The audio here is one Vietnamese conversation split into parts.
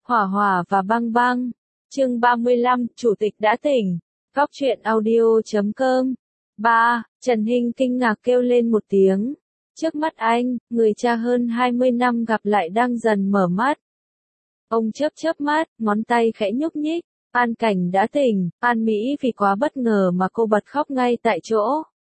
Hỏa Hỏa và Băng Băng. Chương 35, Chủ tịch đã tỉnh. Góc truyện audio.com. 3. Trần Hinh kinh ngạc kêu lên một tiếng. Trước mắt anh, người cha hơn 20 năm gặp lại đang dần mở mắt. Ông chớp mắt, ngón tay khẽ nhúc nhích. An Cảnh đã tỉnh. An Mỹ vì quá bất ngờ mà cô bật khóc ngay tại chỗ.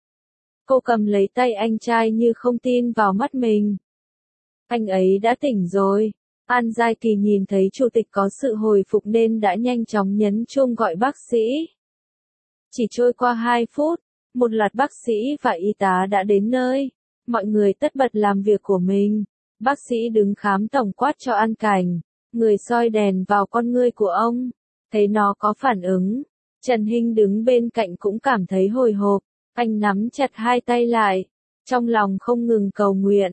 Cô cầm lấy tay anh trai như không tin vào mắt mình. Anh ấy đã tỉnh rồi. An Giai Kỳ nhìn thấy chủ tịch có sự hồi phục nên đã nhanh chóng nhấn chuông gọi bác sĩ. Chỉ trôi qua 2 phút, một loạt bác sĩ và y tá đã đến nơi. Mọi người tất bật làm việc của mình. Bác sĩ đứng khám tổng quát cho An Cảnh. Người soi đèn vào con ngươi của ông. Thấy nó có phản ứng. Trần Hinh đứng bên cạnh cũng cảm thấy hồi hộp. Anh nắm chặt hai tay lại. Trong lòng không ngừng cầu nguyện.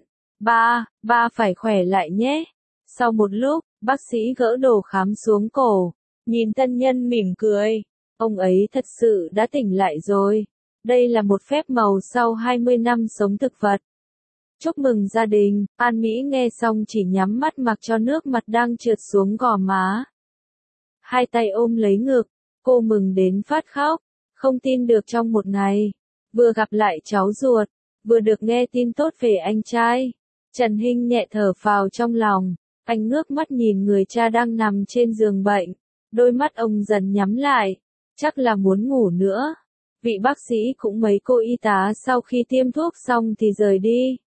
Ba phải khỏe lại nhé. Sau một lúc, bác sĩ gỡ đồ khám xuống cổ. Nhìn thân nhân mỉm cười. Ông ấy thật sự đã tỉnh lại rồi. Đây là một phép màu sau 20 năm sống thực vật. Chúc mừng gia đình. An Mỹ nghe xong chỉ nhắm mắt mặc cho nước mặt đang trượt xuống gò má. Hai tay ôm lấy ngực. Cô mừng đến phát khóc. Không tin được trong một ngày. Vừa gặp lại cháu ruột. Vừa được nghe tin tốt về anh trai. Trần Hinh nhẹ thở phào trong lòng. Anh ngước mắt nhìn người cha đang nằm trên giường bệnh. Đôi mắt ông dần nhắm lại. Chắc là muốn ngủ nữa. Vị bác sĩ cũng mấy cô y tá sau khi tiêm thuốc xong thì rời đi.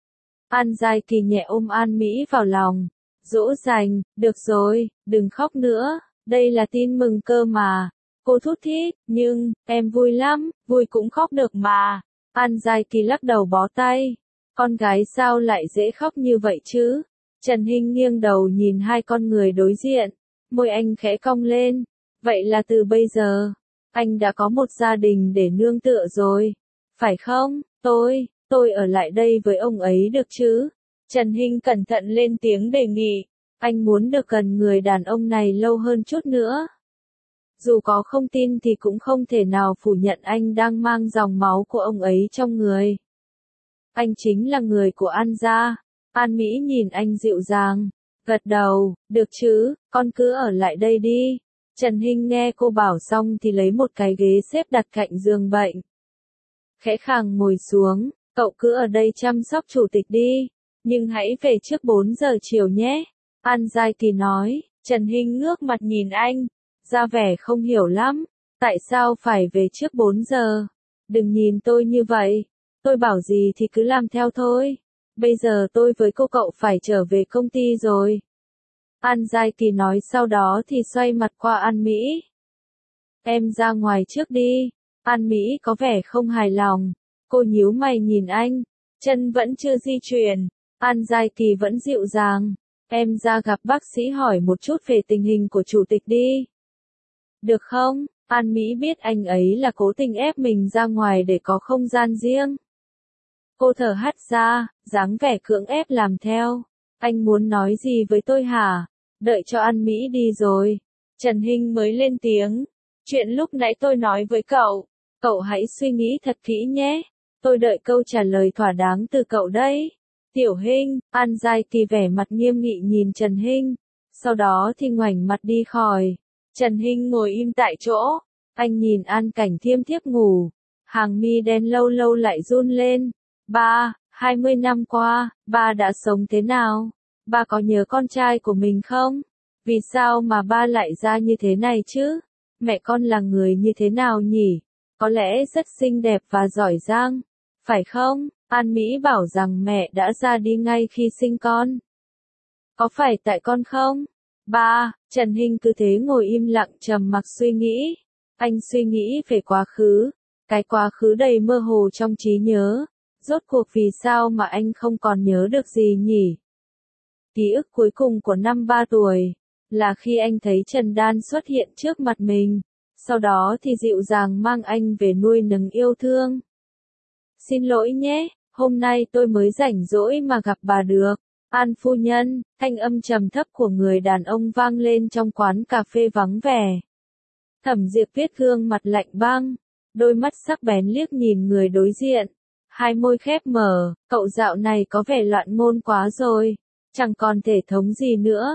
An Giai Kỳ nhẹ ôm An Mỹ vào lòng. Dỗ dành, được rồi, đừng khóc nữa. Đây là tin mừng cơ mà. Cô thút thít, nhưng, em vui lắm, vui cũng khóc được mà. An Giai Kỳ lắc đầu bó tay. Con gái sao lại dễ khóc như vậy chứ? Trần Hinh nghiêng đầu nhìn hai con người đối diện. Môi anh khẽ cong lên. Vậy là từ bây giờ, anh đã có một gia đình để nương tựa rồi. Phải không? Tôi ở lại đây với ông ấy được chứ? Trần Hinh cẩn thận lên tiếng đề nghị. Anh muốn được gần người đàn ông này lâu hơn chút nữa. Dù có không tin thì cũng không thể nào phủ nhận anh đang mang dòng máu của ông ấy trong người. Anh chính là người của An gia. An Mỹ nhìn anh dịu dàng. Gật đầu, được chứ, con cứ ở lại đây đi. Trần Hinh nghe cô bảo xong thì lấy một cái ghế xếp đặt cạnh giường bệnh. Khẽ khàng ngồi xuống, cậu cứ ở đây chăm sóc chủ tịch đi. Nhưng hãy về trước 4 giờ chiều nhé. An Giai Kỳ nói. Trần Hinh ngước mặt nhìn anh. Ra vẻ không hiểu lắm. Tại sao phải về trước 4 giờ? Đừng nhìn tôi như vậy. Tôi bảo gì thì cứ làm theo thôi. Bây giờ tôi với cô cậu phải trở về công ty rồi. An Giai Kỳ nói sau đó thì xoay mặt qua An Mỹ. Em ra ngoài trước đi. An Mỹ có vẻ không hài lòng. Cô nhíu mày nhìn anh. Chân vẫn chưa di chuyển. An Giai Kỳ vẫn dịu dàng. Em ra gặp bác sĩ hỏi một chút về tình hình của chủ tịch đi. Được không? An Mỹ biết anh ấy là cố tình ép mình ra ngoài để có không gian riêng. Cô thở hắt ra, dáng vẻ cưỡng ép làm theo. Anh muốn nói gì với tôi hả? Đợi cho An Mỹ đi rồi. Trần Hinh mới lên tiếng. Chuyện lúc nãy tôi nói với cậu. Cậu hãy suy nghĩ thật kỹ nhé. Tôi đợi câu trả lời thỏa đáng từ cậu đấy. Tiểu Hinh, An Giai Kỳ vẻ mặt nghiêm nghị nhìn Trần Hinh. Sau đó thì ngoảnh mặt đi khỏi. Trần Hinh ngồi im tại chỗ. Anh nhìn An Cảnh thiêm thiếp ngủ. Hàng mi đen lâu lâu lại run lên. 20 năm qua, ba đã sống thế nào? Ba có nhớ con trai của mình không? Vì sao mà ba lại ra như thế này chứ? Mẹ con là người như thế nào nhỉ? Có lẽ rất xinh đẹp và giỏi giang. Phải không? An Mỹ bảo rằng mẹ đã ra đi ngay khi sinh con. Có phải tại con không? Trần Hinh cứ thế ngồi im lặng trầm mặc suy nghĩ. Anh suy nghĩ về quá khứ. Cái quá khứ đầy mơ hồ trong trí nhớ. Rốt cuộc vì sao mà anh không còn nhớ được gì nhỉ? Ký ức cuối cùng của năm 3 tuổi, là khi anh thấy Trần Đan xuất hiện trước mặt mình, sau đó thì dịu dàng mang anh về nuôi nấng yêu thương. Xin lỗi nhé, hôm nay tôi mới rảnh rỗi mà gặp bà được. An phu nhân, thanh âm trầm thấp của người đàn ông vang lên trong quán cà phê vắng vẻ. Thẩm Diệp Viết gương mặt lạnh băng, đôi mắt sắc bén liếc nhìn người đối diện. Hai môi khép mở, cậu dạo này có vẻ loạn ngôn quá rồi, chẳng còn thể thống gì nữa.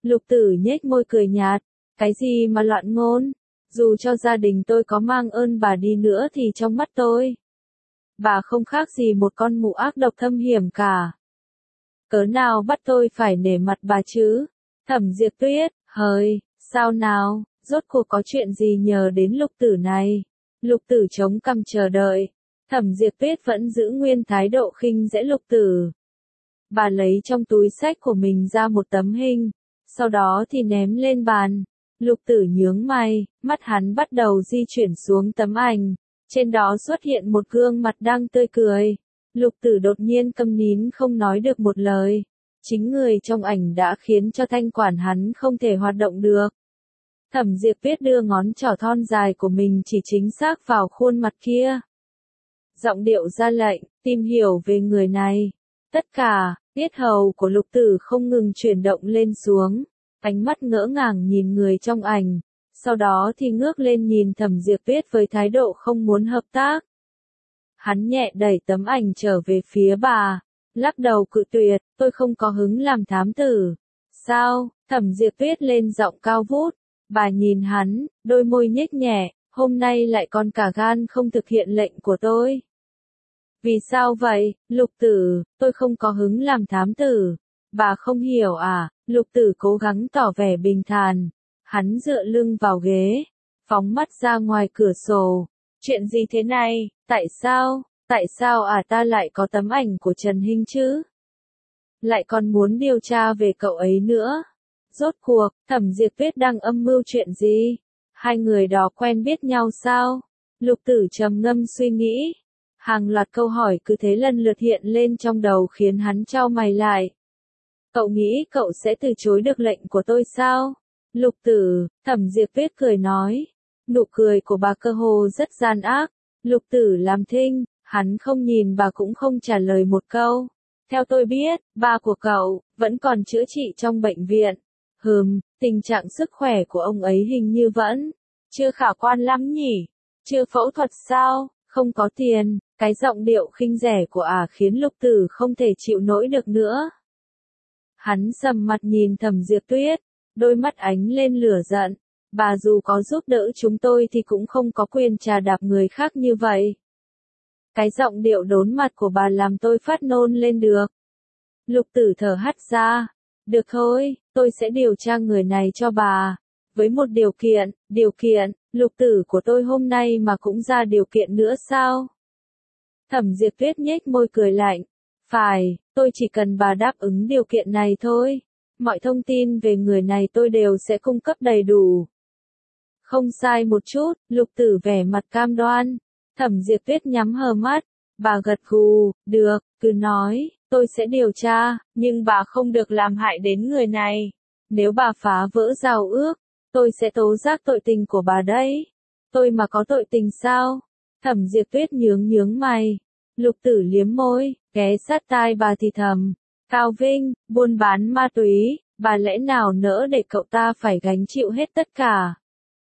Lục Tử nhếch môi cười nhạt, cái gì mà loạn ngôn, dù cho gia đình tôi có mang ơn bà đi nữa thì trong mắt tôi, bà không khác gì một con mụ ác độc thâm hiểm cả. Cớ nào bắt tôi phải nể mặt bà chứ? Thẩm Diệp Tuyết, hời, sao nào, rốt cuộc có chuyện gì nhờ đến Lục Tử này? Lục Tử chống cằm chờ đợi. Thẩm Diệp Tuyết vẫn giữ nguyên thái độ khinh dễ Lục Tử. Bà lấy trong túi xách của mình ra một tấm hình, sau đó thì ném lên bàn. Lục Tử nhướng mày, mắt hắn bắt đầu di chuyển xuống tấm ảnh. Trên đó xuất hiện một gương mặt đang tươi cười. Lục Tử đột nhiên câm nín không nói được một lời. Chính người trong ảnh đã khiến cho thanh quản hắn không thể hoạt động được. Thẩm Diệp Tuyết đưa ngón trỏ thon dài của mình chỉ chính xác vào khuôn mặt kia. Giọng điệu ra lệnh, tìm hiểu về người này. Tất cả, yết hầu của Lục Tử không ngừng chuyển động lên xuống. Ánh mắt ngỡ ngàng nhìn người trong ảnh. Sau đó thì ngước lên nhìn Thẩm Diệp Tuyết với thái độ không muốn hợp tác. Hắn nhẹ đẩy tấm ảnh trở về phía bà. Lắc đầu cự tuyệt, tôi không có hứng làm thám tử. Sao? Thẩm Diệp Tuyết lên giọng cao vút. Bà nhìn hắn, đôi môi nhếch nhẹ, hôm nay lại còn cả gan không thực hiện lệnh của tôi. Vì sao vậy, Lục Tử, tôi không có hứng làm thám tử. Bà không hiểu à? Lục Tử cố gắng tỏ vẻ bình thản. Hắn dựa lưng vào ghế, phóng mắt ra ngoài cửa sổ. Chuyện gì thế này, tại sao ta lại có tấm ảnh của Trần Hinh chứ? Lại còn muốn điều tra về cậu ấy nữa. Rốt cuộc, Thẩm Diệp Tuyết đang âm mưu chuyện gì? Hai người đó quen biết nhau sao? Lục Tử trầm ngâm suy nghĩ. Hàng loạt câu hỏi cứ thế lần lượt hiện lên trong đầu khiến hắn chau mày lại. Cậu nghĩ cậu sẽ từ chối được lệnh của tôi sao? Lục Tử, Thẩm Diệp Tuyết cười nói. Nụ cười của bà cơ hồ rất gian ác. Lục Tử làm thinh, hắn không nhìn bà cũng không trả lời một câu. Theo tôi biết, ba của cậu vẫn còn chữa trị trong bệnh viện. Tình trạng sức khỏe của ông ấy hình như vẫn chưa khả quan lắm nhỉ? Chưa phẫu thuật sao? Không có tiền. Cái giọng điệu khinh rẻ của khiến Lục Tử không thể chịu nổi được nữa. Hắn sầm mặt nhìn Thẩm Diệp Tuyết, đôi mắt ánh lên lửa giận. Bà dù có giúp đỡ chúng tôi thì cũng không có quyền trà đạp người khác như vậy. Cái giọng điệu đốn mặt của bà làm tôi phát nôn lên được. Lục Tử thở hắt ra. Được thôi, tôi sẽ điều tra người này cho bà. Với một điều kiện, Lục Tử của tôi hôm nay mà cũng ra điều kiện nữa sao? Thẩm Diệp Tuyết nhếch môi cười lạnh. Phải, tôi chỉ cần bà đáp ứng điều kiện này thôi. Mọi thông tin về người này tôi đều sẽ cung cấp đầy đủ. Không sai một chút, Lục Tử vẻ mặt cam đoan. Thẩm Diệp Tuyết nhắm hờ mắt. Bà gật gù, được, cứ nói, tôi sẽ điều tra, nhưng bà không được làm hại đến người này. Nếu bà phá vỡ giao ước, tôi sẽ tố giác tội tình của bà đấy. Tôi mà có tội tình sao? Thẩm Diệp Tuyết nhướng mày. Lục Tử liếm môi, ghé sát tai bà thì thầm. Cao Vinh, buôn bán ma túy, bà lẽ nào nỡ để cậu ta phải gánh chịu hết tất cả?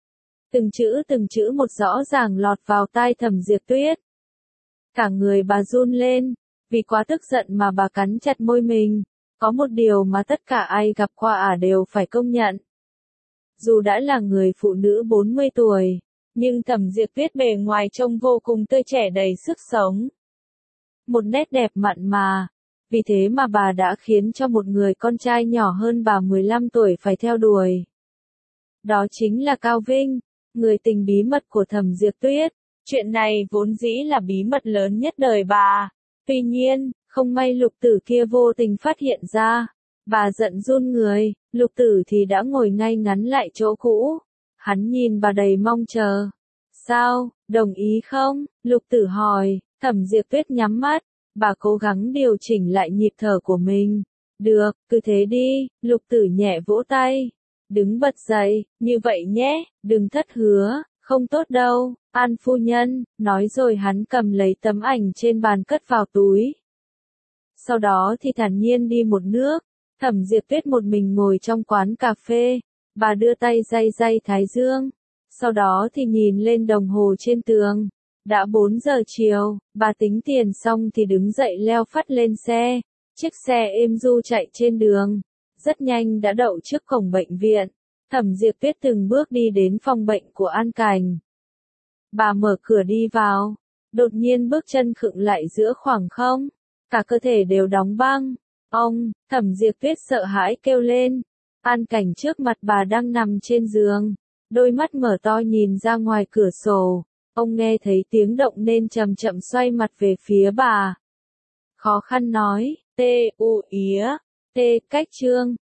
Từng chữ một rõ ràng lọt vào tai Thẩm Diệp Tuyết. Cả người bà run lên, vì quá tức giận mà bà cắn chặt môi mình. Có một điều mà tất cả ai gặp qua đều phải công nhận. Dù đã là người phụ nữ 40 tuổi, nhưng Thẩm Diệp Tuyết bề ngoài trông vô cùng tươi trẻ đầy sức sống. Một nét đẹp mặn mà. Vì thế mà bà đã khiến cho một người con trai nhỏ hơn bà 15 tuổi phải theo đuổi. Đó chính là Cao Vinh, người tình bí mật của Thẩm Diệp Tuyết. Chuyện này vốn dĩ là bí mật lớn nhất đời bà. Tuy nhiên, không may Lục Tử kia vô tình phát hiện ra. Bà giận run người, Lục Tử thì đã ngồi ngay ngắn lại chỗ cũ. Hắn nhìn bà đầy mong chờ. Sao, đồng ý không? Lục Tử hỏi. Thẩm Diệp Tuyết nhắm mắt. Bà cố gắng điều chỉnh lại nhịp thở của mình. Được, cứ thế đi. Lục Tử nhẹ vỗ tay. Đứng bật dậy, như vậy nhé, đừng thất hứa, không tốt đâu, An phu nhân, nói rồi hắn cầm lấy tấm ảnh trên bàn cất vào túi. Sau đó thì thản nhiên đi một nước. Thẩm Diệp Tuyết một mình ngồi trong quán cà phê. Bà đưa tay day thái dương. Sau đó thì nhìn lên đồng hồ trên tường. Đã 4 giờ chiều, bà tính tiền xong thì đứng dậy leo phắt lên xe. Chiếc xe êm du chạy trên đường. rất nhanh đã đậu trước cổng bệnh viện. Thẩm Diệp Tuyết từng bước đi đến phòng bệnh của An Cảnh. Bà mở cửa đi vào, đột nhiên bước chân khựng lại giữa khoảng không, cả cơ thể đều đóng băng. Ông, Thẩm Diệp Tuyết sợ hãi kêu lên. An Cảnh trước mặt bà đang nằm trên giường, đôi mắt mở to nhìn ra ngoài cửa sổ. Ông nghe thấy tiếng động nên chậm chậm xoay mặt về phía bà. Khó khăn nói, tê u ía, tê cách trương.